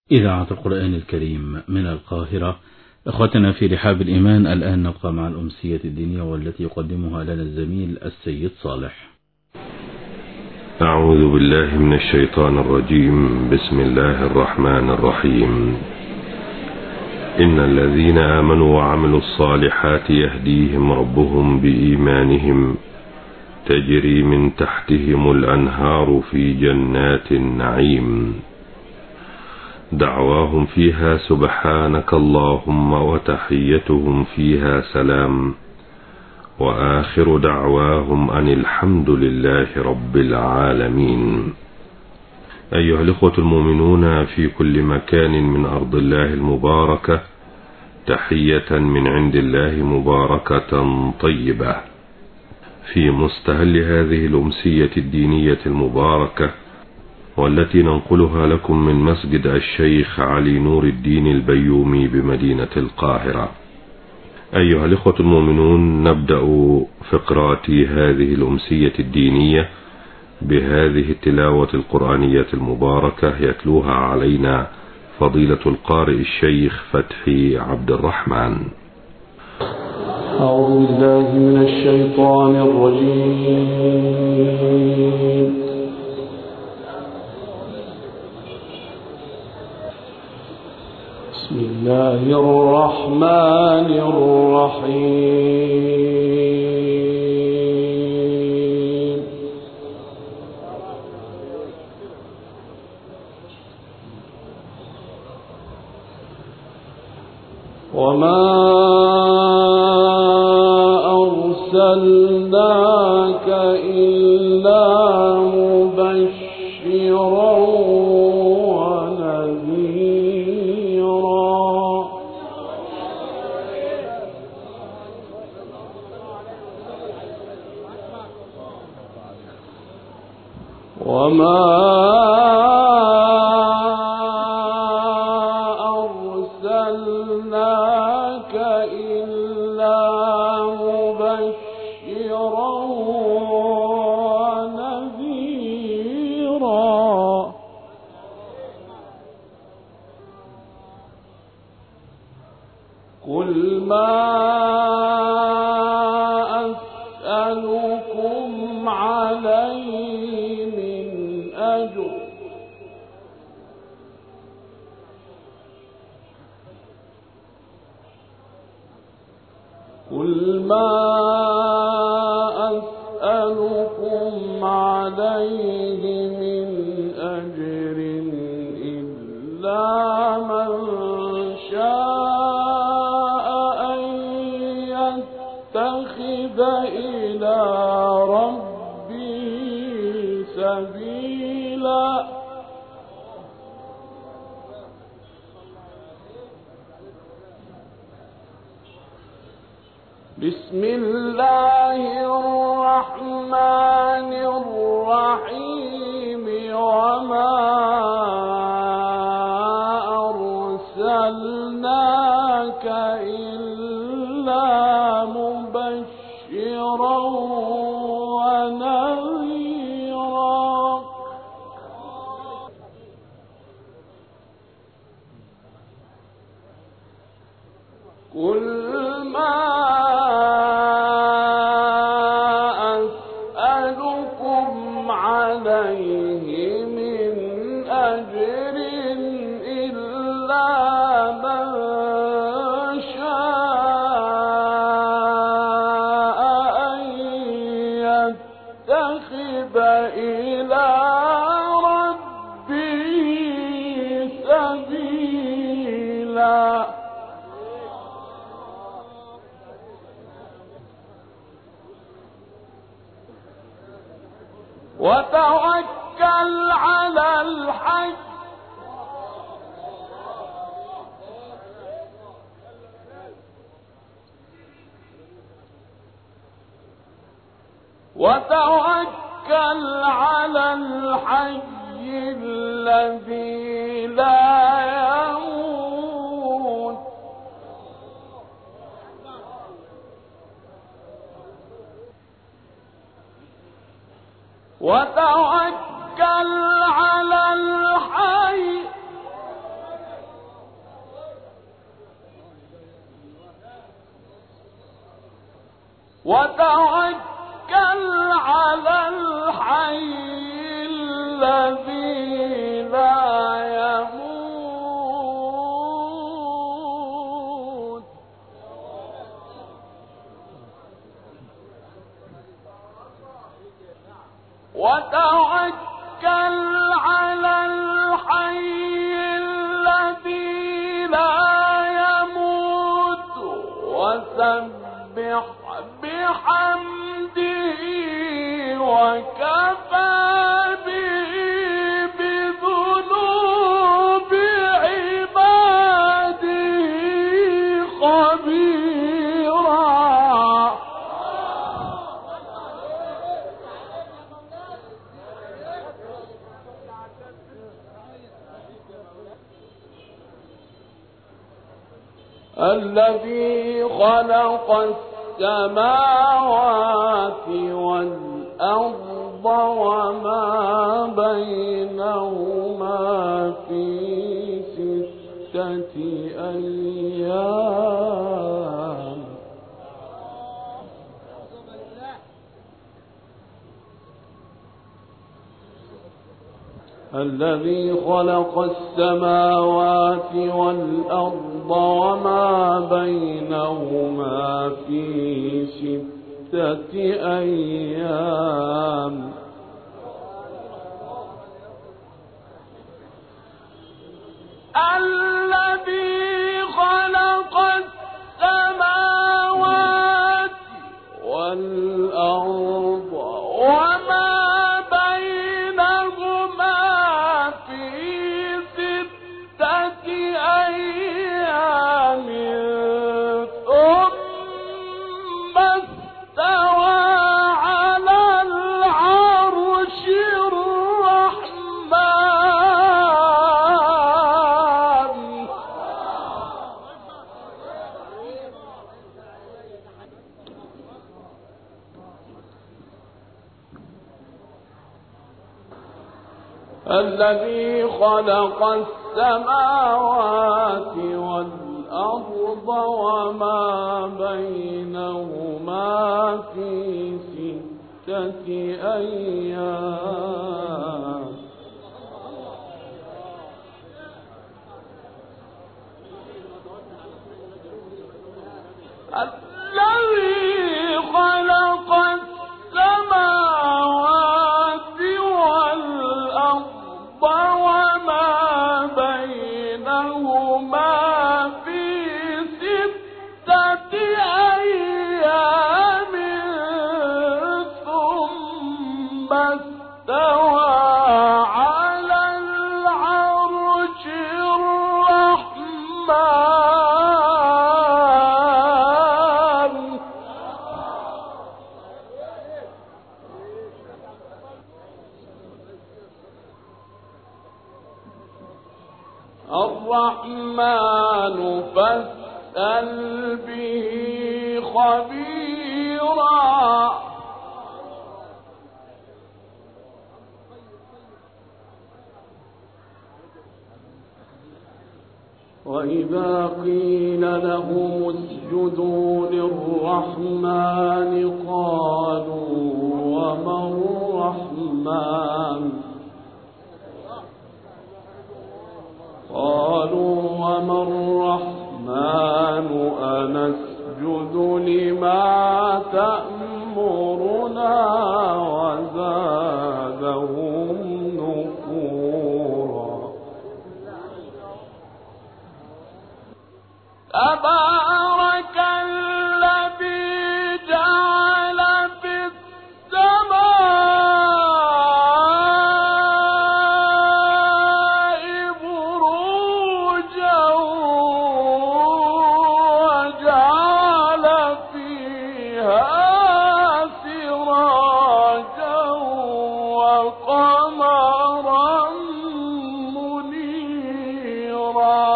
إذاعة القرآن الكريم من القاهرة. أخوتنا في رحاب الإيمان، الآن نبقى مع الأمسية الدينية والتي يقدمها لنا الزميل السيد صالح. أعوذ بالله من الشيطان الرجيم. بسم الله الرحمن الرحيم. إن الذين آمنوا وعملوا الصالحات يهديهم ربهم بإيمانهم تجري من تحتهم الأنهار في جنات النعيم دعواهم فيها سبحانك اللهم وتحيتهم فيها سلام وآخر دعواهم أن الحمد لله رب العالمين. أيها الإخوة المؤمنون في كل مكان من أرض الله المباركة، تحية من عند الله مباركة طيبة في مستهل هذه الأمسية الدينية المباركة، والتي ننقلها لكم من مسجد الشيخ علي نور الدين البيومي بمدينة القاهرة. أيها الإخوة المؤمنون، نبدأ فقرات هذه الأمسية الدينية بهذه التلاوة القرآنية المباركة يتلوها علينا فضيلة القارئ الشيخ فتحي عبد الرحمن. أعوذ بالله من الشيطان الرجيم. بسم الله الرحمن الرحيم. وما أرسلناك إلا مبشرا وما أرسلناك إلا مبشرا ونذيرا. قل ما أسألكم عليه من أجر قل ما أسألكم عليه من أجر إلا من شاء أن يتخذ إلى ربه سبيلا. بسم الله الرحمن الرحيم. وما أرسلناك إلا مبشرا ونذيرا. قل ما أسألكم عليه من أجر إلا من شاء أن يتخذ إلى ربه سبيلا. وتوكل على الحي الذي لا يموت وتوكل على الحي وتوكل على الحي الذي لا يموت وتوكل على الحي الذي لا يموت وسبح بحمده وكفى به بذنوب عباده خبيرا. الذي خلق السماوات والأرض وما بينهما في 6 أيام الذي خلق السماوات والأرض وما بينهما في 6 أيام الذي خلق السماوات والأرض وما بينهما في 6 أيام ثم استوى على العرش الرحمن. الذي خلق السماوات والأرض وما بينهما في 6 أيام الذي خلق السماوات والأرض وما بينهما في 6 أيام ثم استوى على العرش الرحمن. الرحمن فاسأل به خبيرا. وإذا قيل لهم اسجدوا للرحمن قالوا وما الرحمن أنسجد لما تأمرنا وزادهم نفورا. تبارك الذي جعل في السماء بروجا وجعل فيها سراجا وقمرا منيرا.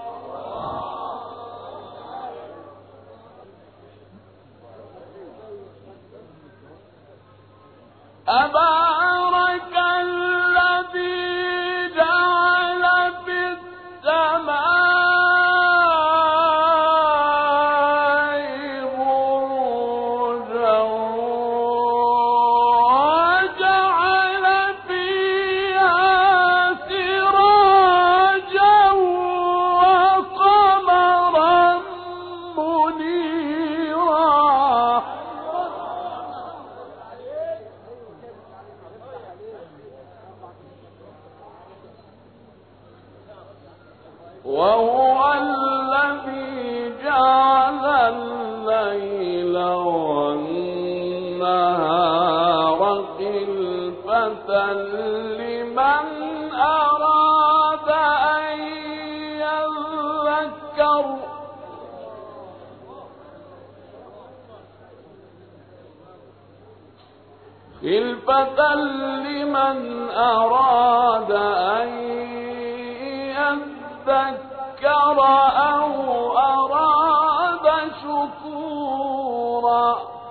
تبارك الذي جعل في السماء بروجا وهو الذي جعل الليل والنهار خلفة لمن أراد أن يذكر أو أراد شكورا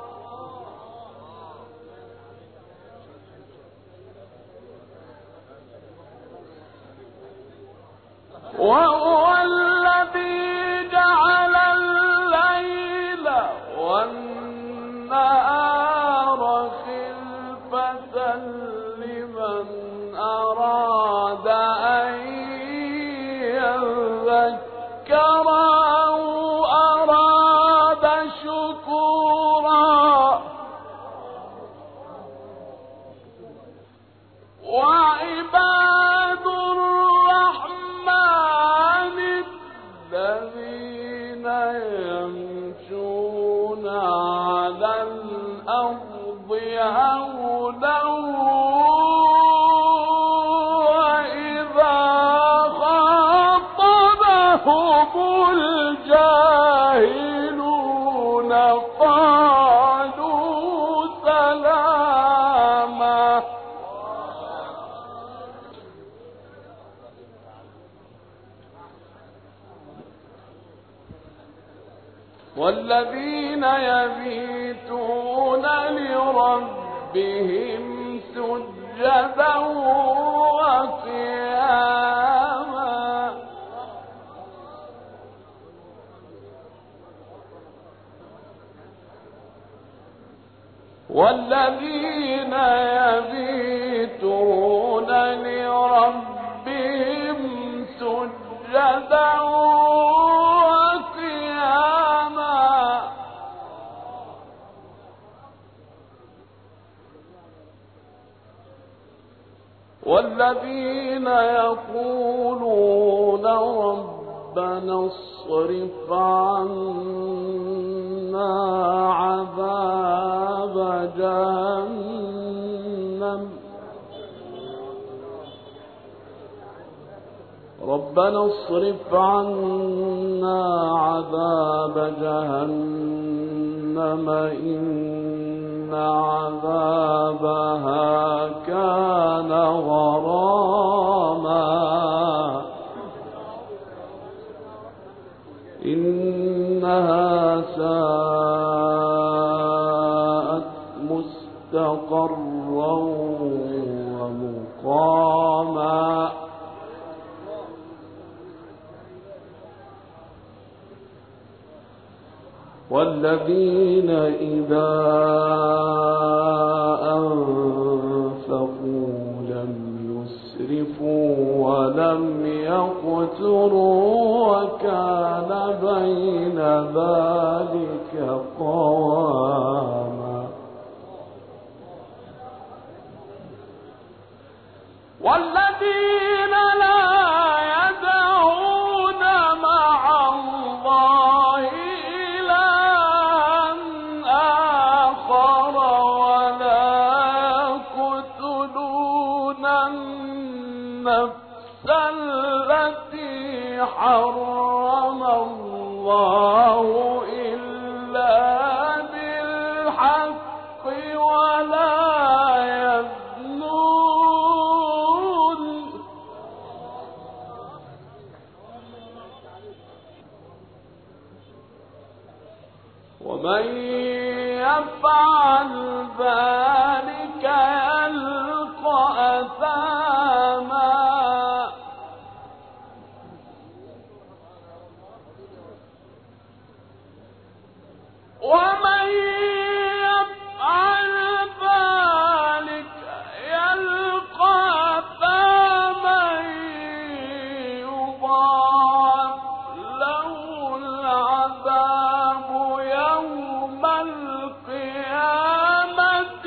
وهو الذي جعل الليل والنهار خلفة لمن أراد أن يذكر أو أراد شكورا وعباد الرحمن الذين يمشون على الأرض هونا وإذا خاطبهم الجاهلون قالوا سلاما والذين يبيتون لربهم سجدا وقياما والذين يبيتون لربهم سجدا وقياما والذين يقولون ربنا اصرف عنا عذاب جهنم ربنا اصرف عنا عذاب جهنم إن عذابها كان غراما إنها ساءت مستقرا ومقاما والذين إذا أنفقوا لم يسرفوا ولم يقتروا وكان بين ذلك قواما والذين لا يدعون مع الله التي حرم الله إلا بالحق ولا يزنون ومن يفعل ذلك يلقى أثاما ومن يفعل ذلك يلقى أثاما يضاعف له العذاب يوم القيامة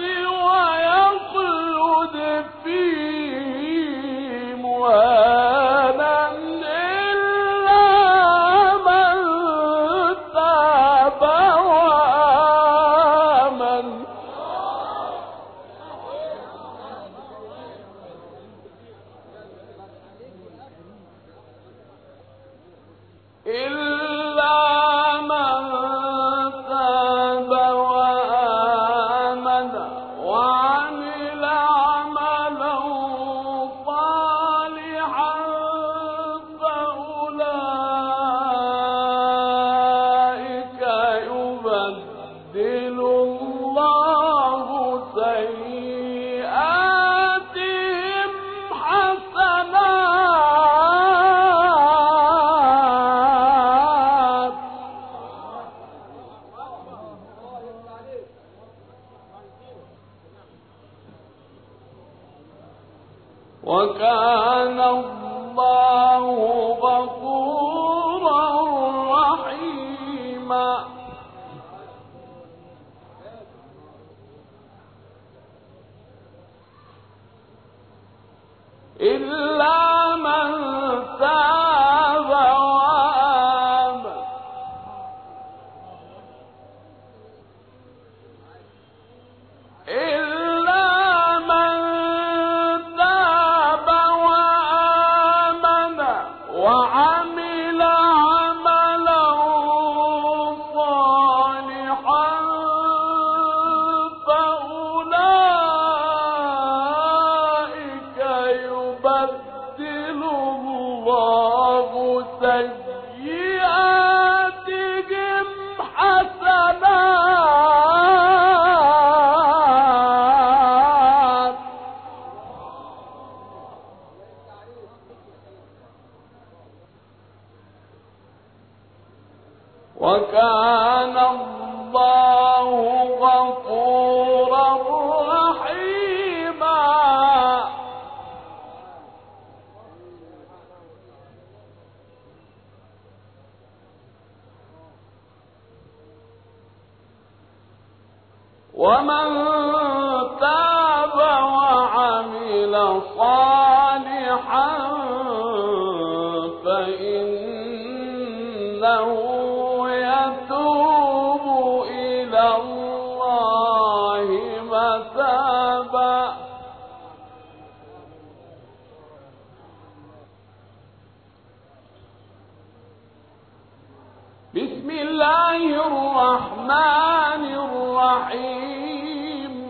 ويخلد فيه مهانا إلا إلا من تاب وآمن وعمل عملا صالحا فأولئك يبدل الله سيئاتهم حسنات وكان الله غفورا رحيما. إلا من تاب وآمن إلا من تاب وآمن وعمل عملا صالحا فأولئك يبدل الله سيئاتهم حسنات وكان الله غفورا رحيما. ومن تاب وعمل صالحا فإنه يتوب إلى الله متابا. بسم الله الرحمن الرحيم.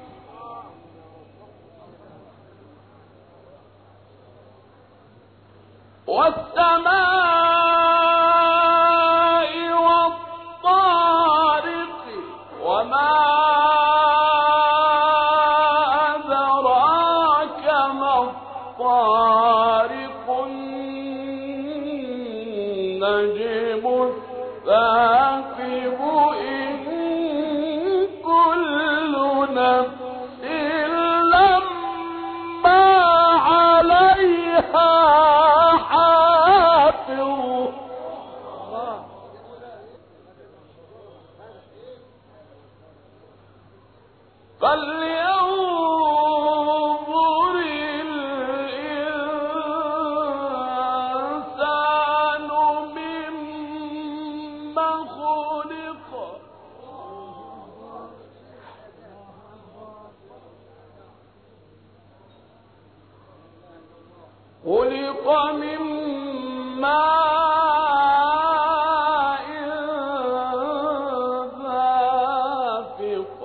والسماء والطارق وما أدراك ما الطارق النجم الثاقب إن كل نفس لما عليها حافظ. فلينظر الإنسان مما خلق. خلق من ماء دافق.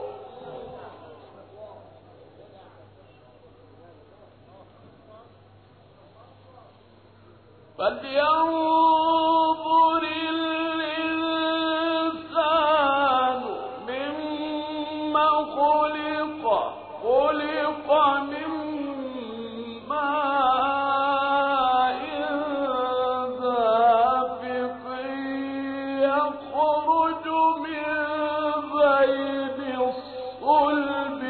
فلينظر الإنسان مما خلق. خلق من ماء دافق يخرج من بين الصلب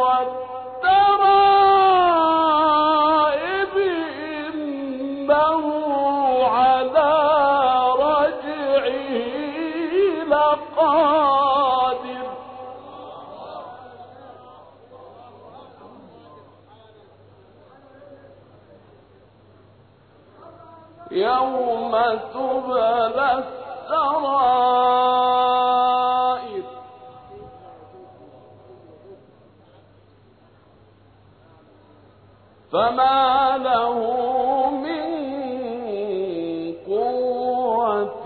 والترائب إنه على رجعه لقادر. يوم تبلى السرائر فما له من قوة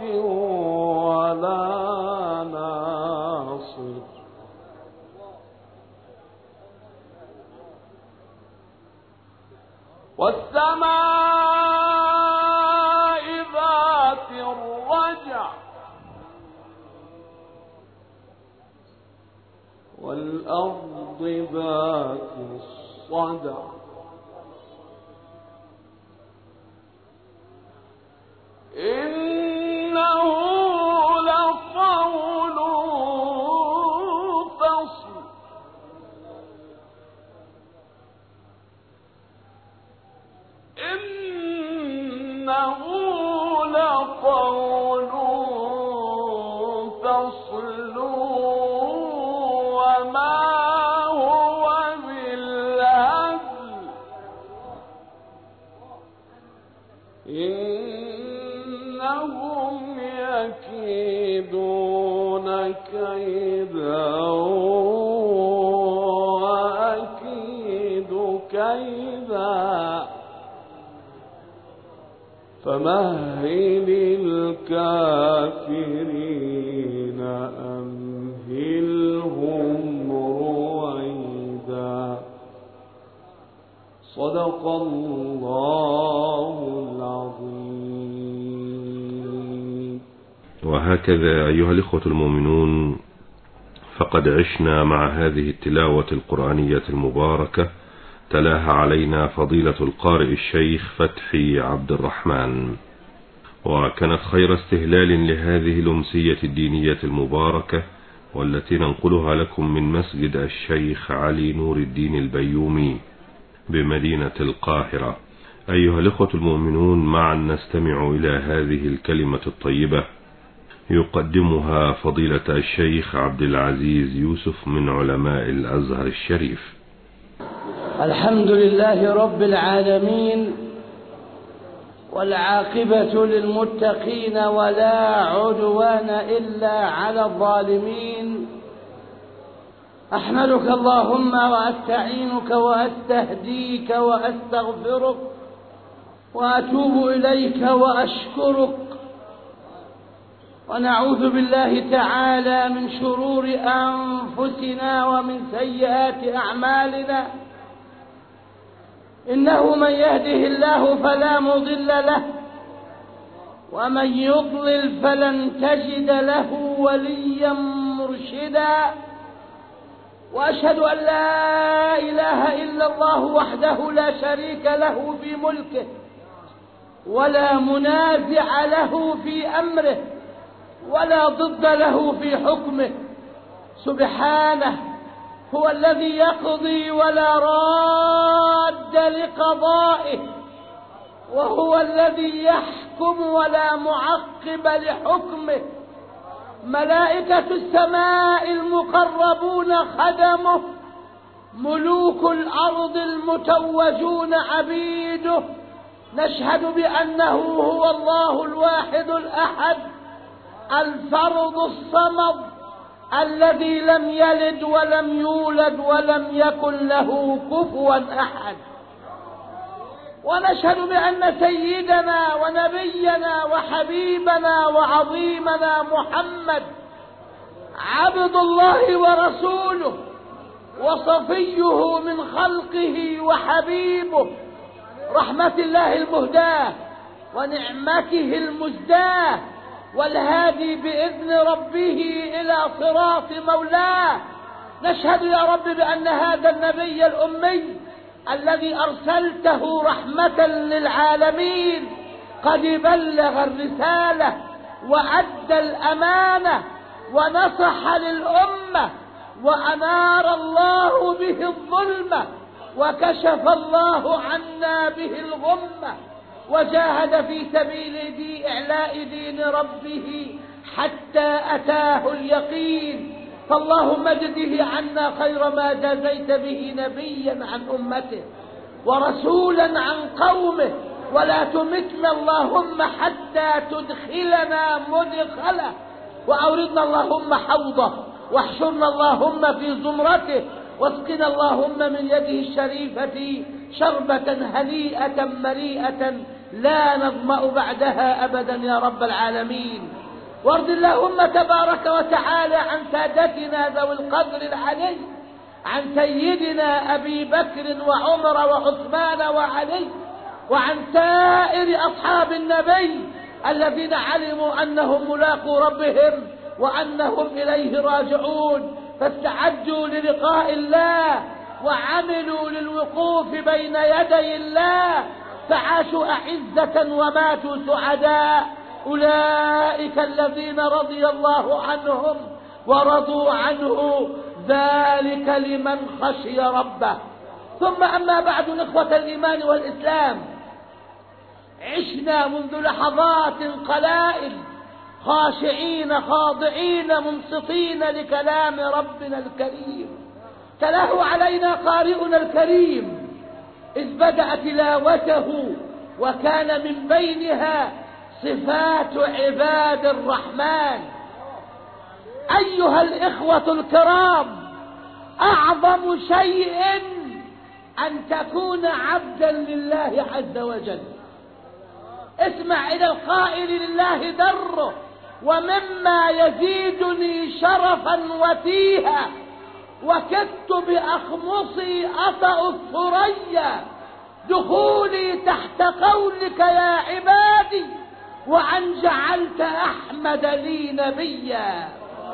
الرجع والأرض ذات الصدع إنه لقول فصل إنه لقول فصل وما هو بالهزل إنهم يكيدون كيدا وأكيد كيدا فمهل الكافرين أمهلهم رويدا صدق الله العظيم. وهكذا أيها الإخوة المؤمنون، فقد عشنا مع هذه التلاوة القرآنية المباركة تلاها علينا فضيلة القارئ الشيخ فتحي عبد الرحمن، وكانت خير استهلال لهذه الأمسية الدينية المباركة، والتي ننقلها لكم من مسجد الشيخ علي نور الدين البيومي بمدينة القاهرة. أيها الإخوة المؤمنون، معا نستمع إلى هذه الكلمة الطيبة يقدمها فضيلة الشيخ عبد العزيز يوسف من علماء الأزهر الشريف. الحمد لله رب العالمين، والعاقبة للمتقين ولا عدوان إلا على الظالمين. أحمدك اللهم وأستعينك وأستهديك وأستغفرك وأتوب إليك وأشكرك، ونعوذ بالله تعالى من شرور أنفسنا ومن سيئات أعمالنا. إنه من يهده الله فلا مضل له، ومن يضلل فلن تجد له وليا مرشدا. وأشهد أن لا إله إلا الله وحده لا شريك له في ملكه ولا منازع له في أمره ولا ضد له في حكمه. سبحانه هو الذي يقضي ولا راد لقضائه، وهو الذي يحكم ولا معقب لحكمه. ملائكة السماء المقربون خدمه، ملوك الأرض المتوجون عبيده. نشهد بأنه هو الله الواحد الأحد الفرد الصمد، الذي لم يلد ولم يولد ولم يكن له كفوا أحد. ونشهد بأن سيدنا ونبينا وحبيبنا وعظيمنا محمد عبد الله ورسوله وصفيه من خلقه وحبيبه، رحمة الله المهداة ونعمته المزداة، والهادي بإذن ربه إلى صراط مولاه. نشهد يا رب بأن هذا النبي الأمي الذي أرسلته رحمة للعالمين قد بلغ الرسالة وأدى الأمانة ونصح للأمة، وأنار الله به الظلمة، وكشف الله عنا به الغمة، وجاهد في سبيل إعلاء دين ربه حتى أتاه اليقين. فاللهم اجزه عنا خير ما جازيت به نبيا عن أمته ورسولا عن قومه، ولا تمتنا اللهم حتى تدخلنا مدخله، وأوردنا اللهم حوضه، واحشرنا اللهم في زمرته، واسقنا اللهم من يده الشريفة شربة هنيئة مريئة لا نظمأ بعدها أبدا يا رب العالمين. وارض اللهم تبارك وتعالى عن سادتنا ذوي القدر العلي، عن سيدنا أبي بكر وعمر وعثمان وعلي، وعن سائر أصحاب النبي الذين علموا أنهم ملاقو ربهم وأنهم إليه راجعون، فاستعدوا للقاء الله وعملوا للوقوف بين يدي الله، فعاشوا أعزة وماتوا سعداء. أولئك الذين رضي الله عنهم ورضوا عنه، ذلك لمن خشي ربه. ثم أما بعد، إخوة الإيمان والإسلام، عشنا منذ لحظات قلائل خاشعين خاضعين منصتين لكلام ربنا الكريم، تلاه علينا قارئنا الكريم إذ بدأ تلاوته وكان من بينها صفات عباد الرحمن. أيها الإخوة الكرام، أعظم شيء أن تكون عبدا لله عز وجل. اسمع إلى القائل لله دره: ومما يزيدني شرفا وتيها وكدت بأخمصي أطأ الثريا دخولي تحت قولك يا عبادي وأن جعلت أحمد لي نبيا.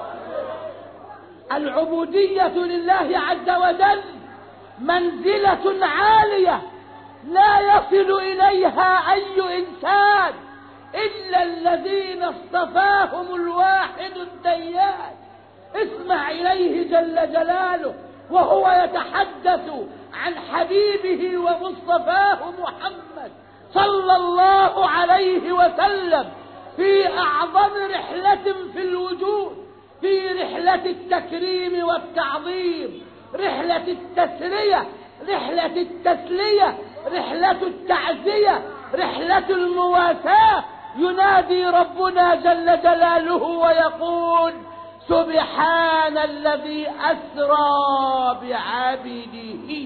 العبودية لله عز وجل منزلة عالية لا يصل إليها أي إنسان إلا الذين اصطفاهم الواحد الديان. اسمع إليه جل جلاله وهو يتحدث عن حبيبه ومصطفاه محمد صلى الله عليه وسلم في أعظم رحلة في الوجود، في رحلة التكريم والتعظيم، رحلة التسلية، رحلة التسلية، رحلة التعزية، رحلة المواساة. ينادي ربنا جل جلاله ويقول: سبحان الذي أسرى بعبده.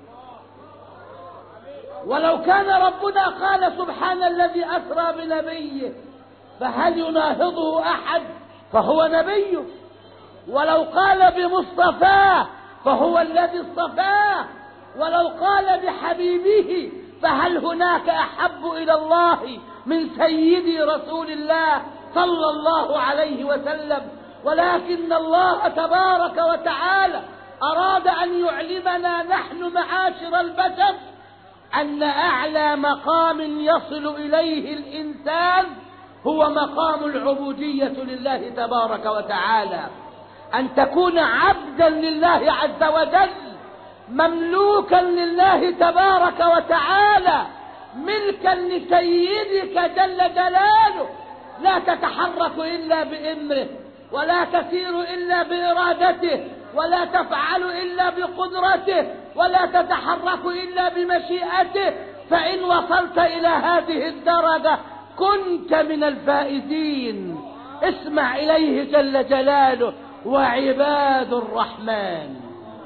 ولو كان ربنا قال سبحان الذي أسرى بنبيه فهل يناهضه أحد؟ فهو نبيه. ولو قال بمصطفاه فهو الذي اصطفاه. ولو قال بحبيبه فهل هناك أحب إلى الله من سيدي رسول الله صلى الله عليه وسلم؟ ولكن الله تبارك وتعالى أراد أن يعلمنا نحن معاشر البشر أن أعلى مقام يصل إليه الإنسان هو مقام العبودية لله تبارك وتعالى، أن تكون عبدا لله عز وجل، مملوكا لله تبارك وتعالى، ملكا لسيدك جل جلاله، لا تتحرك إلا بأمره، ولا تسير إلا بإرادته، ولا تفعل إلا بقدرته، ولا تتحرك إلا بمشيئته. فإن وصلت إلى هذه الدرجة كنت من الفائزين. اسمع إليه جل جلاله: وعباد الرحمن.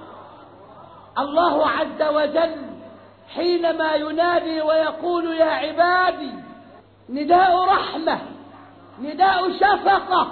الله عز وجل حينما ينادي ويقول يا عبادي، نداء رحمة، نداء شفقة،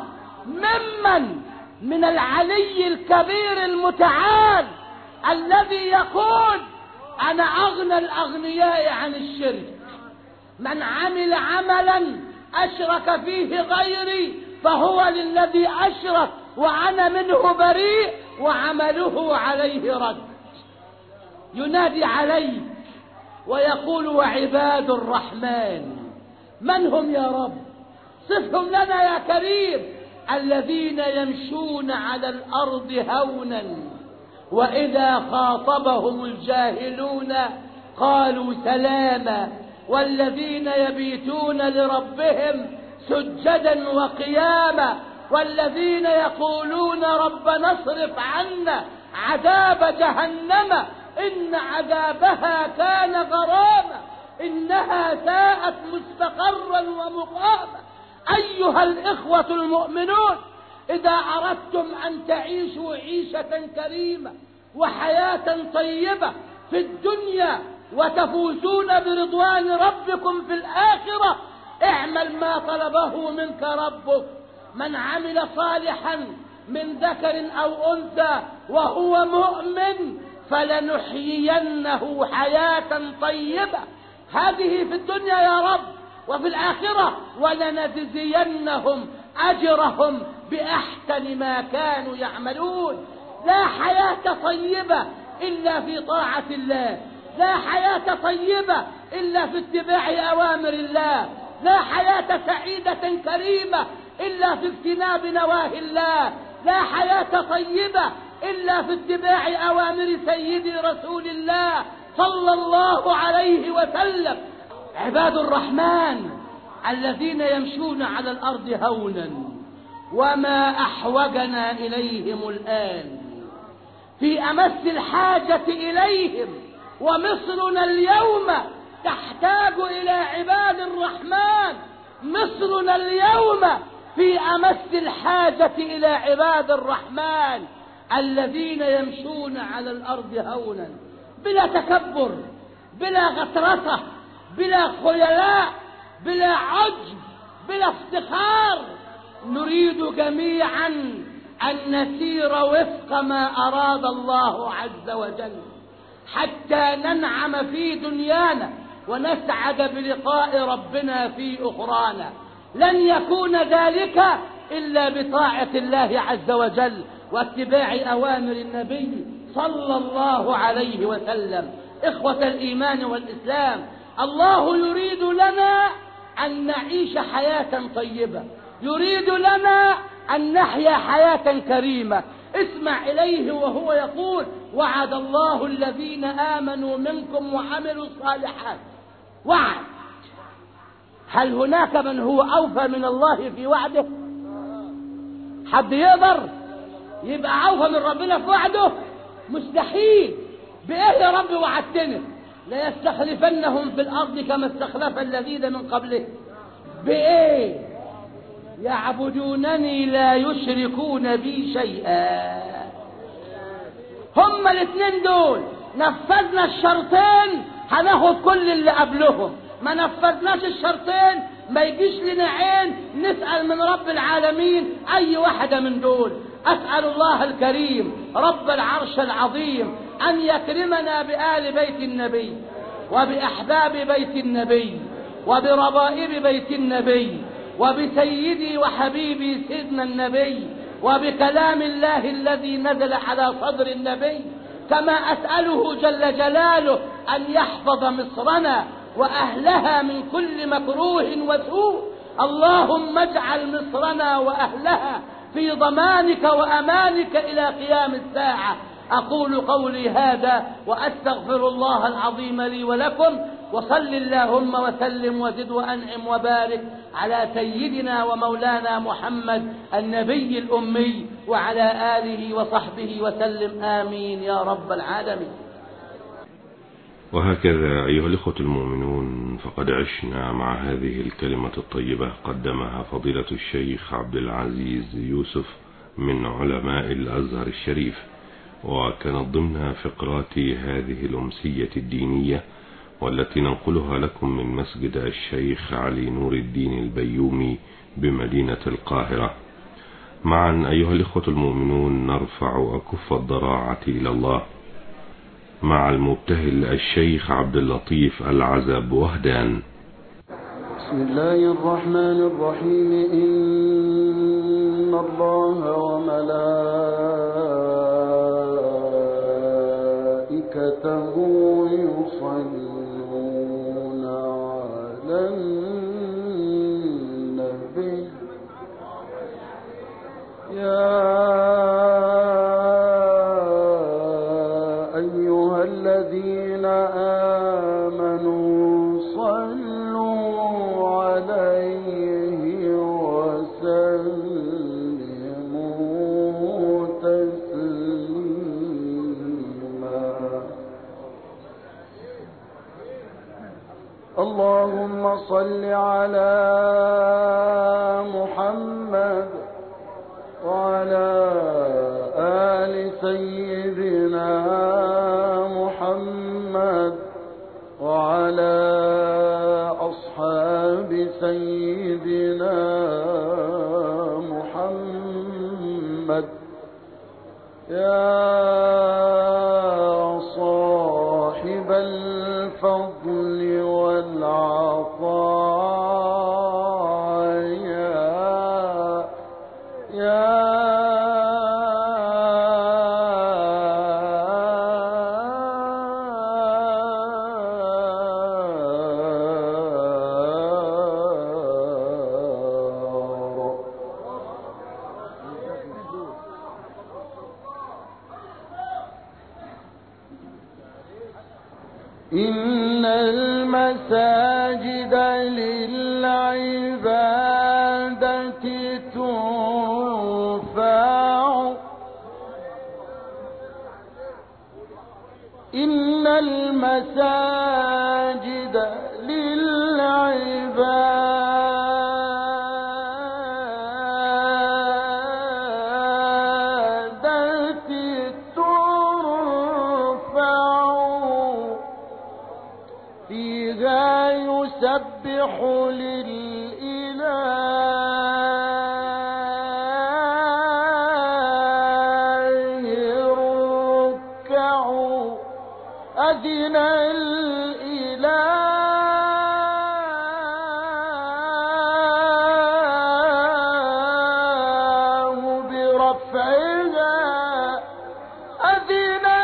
من العلي الكبير المتعال الذي يقول: أنا أغنى الأغنياء عن الشرك. من عمل عملا أشرك فيه غيري فهو للذي أشرك وأنا منه بريء وعمله عليه رد. ينادي عليك ويقول: وعباد الرحمن. من هم يا رب؟ صفهم لنا يا كريم. الذين يمشون على الأرض هونا وإذا خاطبهم الجاهلون قالوا سلاما، والذين يبيتون لربهم سجدا وقياما، والذين يقولون ربنا اصرف عنا عذاب جهنم إن عذابها كان غراما إنها ساءت مستقرا ومقاما. أيها الإخوة المؤمنون، إذا أردتم أن تعيشوا عيشة كريمة وحياة طيبة في الدنيا وتفوزون برضوان ربكم في الآخرة، اعمل ما طلبه منك ربك. من عمل صالحا من ذكر أو أنثى وهو مؤمن فلنحيينه حياة طيبة. هذه في الدنيا يا رب، وفي الآخرة ولنجزينهم أجرهم بأحسن ما كانوا يعملون. لا حياة طيبة إلا في طاعة الله، لا حياة طيبة إلا في اتباع أوامر الله، لا حياة سعيدة كريمة إلا في اجتناب نواهي الله، لا حياة طيبة إلا في اتباع أوامر سيدي رسول الله صلى الله عليه وسلم. عباد الرحمن الذين يمشون على الأرض هونا وما أحوجنا إليهم الآن، في أمس الحاجة إليهم، ومصرنا اليوم تحتاج إلى عباد الرحمن. مصرنا اليوم في أمس الحاجة إلى عباد الرحمن الذين يمشون على الأرض هونا، بلا تكبر، بلا غطرسة، بلا خيلاء، بلا عجب، بلا افتخار. نريد جميعا أن نسير وفق ما أراد الله عز وجل حتى ننعم في دنيانا ونسعد بلقاء ربنا في أخرانا. لن يكون ذلك إلا بطاعة الله عز وجل واتباع أوامر النبي صلى الله عليه وسلم. إخوة الإيمان والإسلام، الله يريد لنا أن نعيش حياة طيبة، يريد لنا أن نحيا حياة كريمة. اسمع إليه وهو يقول: وعد الله الذين آمنوا منكم وعملوا الصالحات. وعد. هل هناك من هو أوفى من الله في وعده؟ حد يقدر يبقى أوفى من ربنا في وعده؟ مستحيل. بإيه يا رب وعدتنا؟ ليستخلفنهم في الأرض كما استخلف الذين من قبلهم. بإيه؟ يعبدونني لا يشركون بي شيئا. هما الاثنين دول نفذنا الشرطين هناخد كل اللي قبلهم، ما نفذناش الشرطين ما يجيش لنا عين نسأل من رب العالمين أي واحدة من دول. أسأل الله الكريم رب العرش العظيم أن يكرمنا بآل بيت النبي وبأحباب بيت النبي وبربائب بيت النبي وبسيدي وحبيبي سيدنا النبي وبكلام الله الذي نزل على صدر النبي. كما أسأله جل جلاله أن يحفظ مصرنا وأهلها من كل مكروه وسوء. اللهم اجعل مصرنا وأهلها في ضمانك وأمانك إلى قيام الساعة. أقول قولي هذا وأستغفر الله العظيم لي ولكم، وصل اللهم وسلم وزد وأنعم وبارك على سيدنا ومولانا محمد النبي الأمي وعلى آله وصحبه وسلم، آمين يا رب العالمين. وهكذا أيها الإخوة المؤمنون، فقد عشنا مع هذه الكلمة الطيبة قدمها فضيلة الشيخ عبد العزيز يوسف من علماء الأزهر الشريف، وكانت ضمن فقرات هذه الأمسية الدينية والتي ننقلها لكم من مسجد الشيخ علي نور الدين البيومي بمدينة القاهرة. معا أيها الإخوة المؤمنون نرفع أكف الضراعة إلى الله مع المبتهل الشيخ عبد اللطيف العزب وهدان. بسم الله الرحمن الرحيم. إن الله وملائكته يصلون على النبي يا أيها الذين آمنوا صلوا عليه وسلموا تسليما. اللهم صل على محمد وعلى آل سيدنا محمد وعلى أصحاب سيدنا محمد يا صاحب الفضل والعطاء إن المساجد للعبادة ترفع إن المساجد للعبادة ترفع فيها يسبح لله الركع أذن الإله برفعها أذن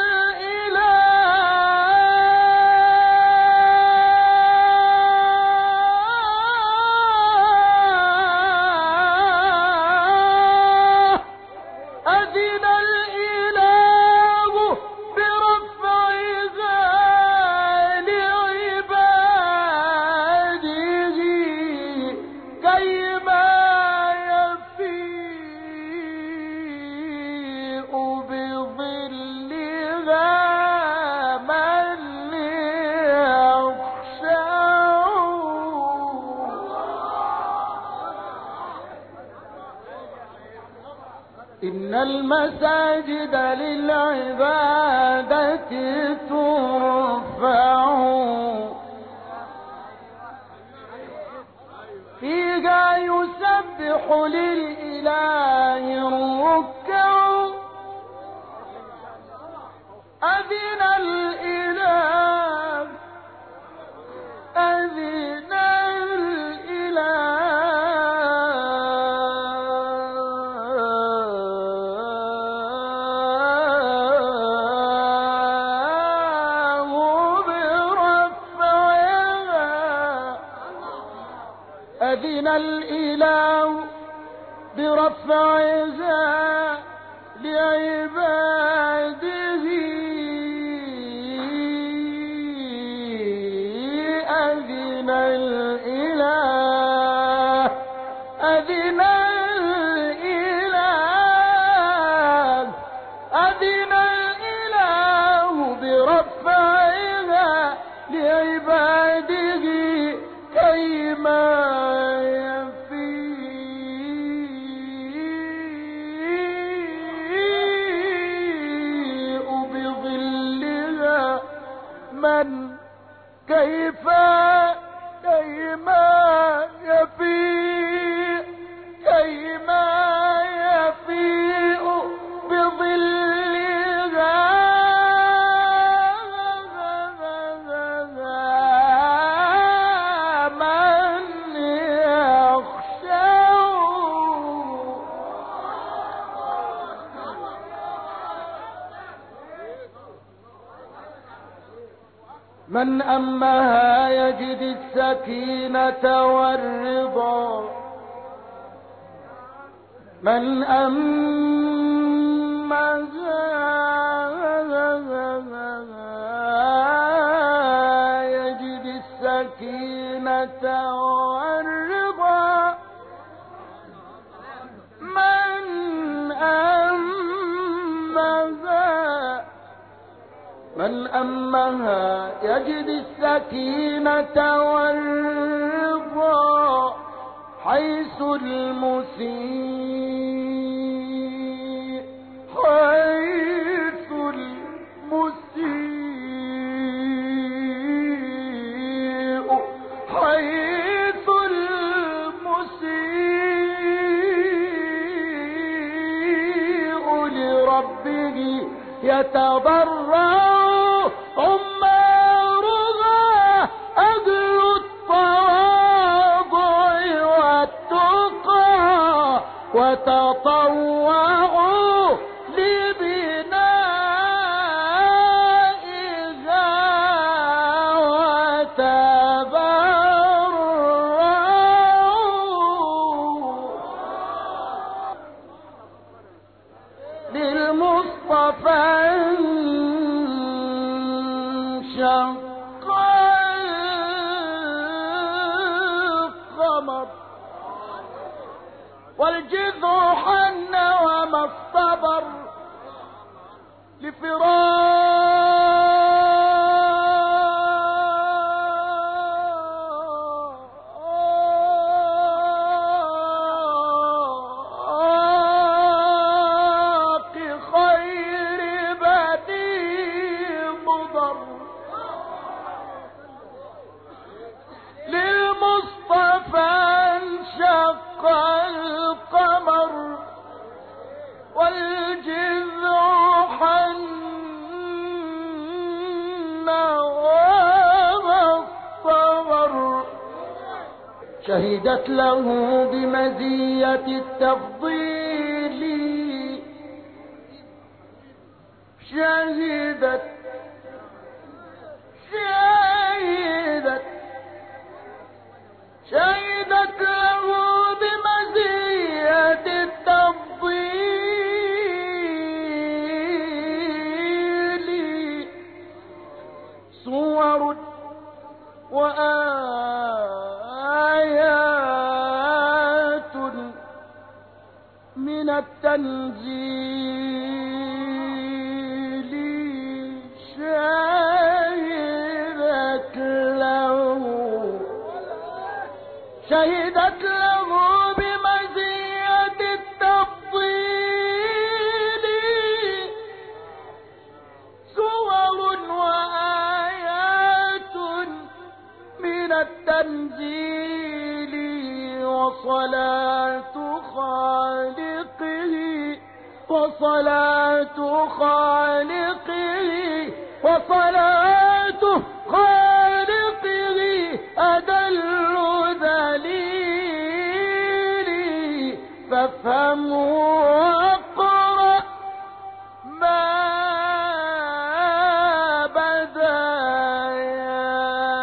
الإله أذن الإله برفعها لعباده كيما يفيء بظلها من يخشى إن المساجد للعبادة ترفع فيها يسبح للإله الركع أذن الإله أذن الإله برفعها أذن الإله برفعها لعباده أذن الإله أذن الإله أذن الإله برفعها لعباده كيما يفيء بظلها من كيف كيما يفيء كيما يفيء بظلها من يخشى من أمها يجد السكينة والرضا من أمها يجد السكينة والرضا من أمها يجد السكينة والرضا حيث المسيء حيث المسيء حيث المسيء لربه يتضرع عمارها أهل التواضع والتقى وتطوعوا لبنائها وتبرعوا للمصطفى انشق والجذع حن وما الصبر لفراق خير بديع مضر للمصطفى انشق القمر والجذع حن والصبر شهدت له بمزية التفضيل شهدت له بمزية التفضيل صور وآيات من التنزيل شهدت له بمزية التفضيل صور وآيات من التنزيل وصلاة خالقه أدل ذليل فافهم واقرأ ما بدا يا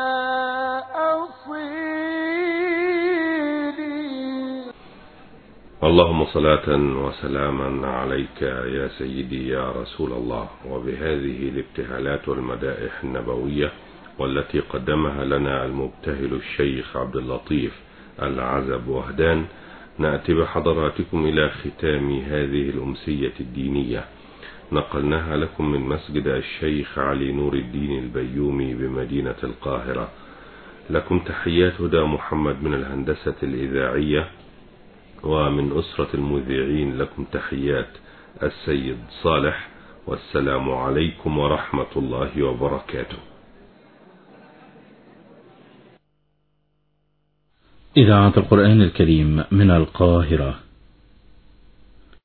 أصيلي. اللهم صلاة وسلاما عليك يا سيدي يا رسول الله. وبهذه الابتهالات والمدائح النبوية والتي قدمها لنا المبتهل الشيخ عبد اللطيف العزب وهدان نأتي بحضراتكم إلى ختام هذه الأمسية الدينية نقلناها لكم من مسجد الشيخ علي نور الدين البيومي بمدينة القاهرة. لكم تحيات هدى محمد من الهندسة الإذاعية، ومن أسرة المذيعين لكم تحيات السيد صالح، والسلام عليكم ورحمة الله وبركاته. إذاعة القرآن الكريم من القاهرة.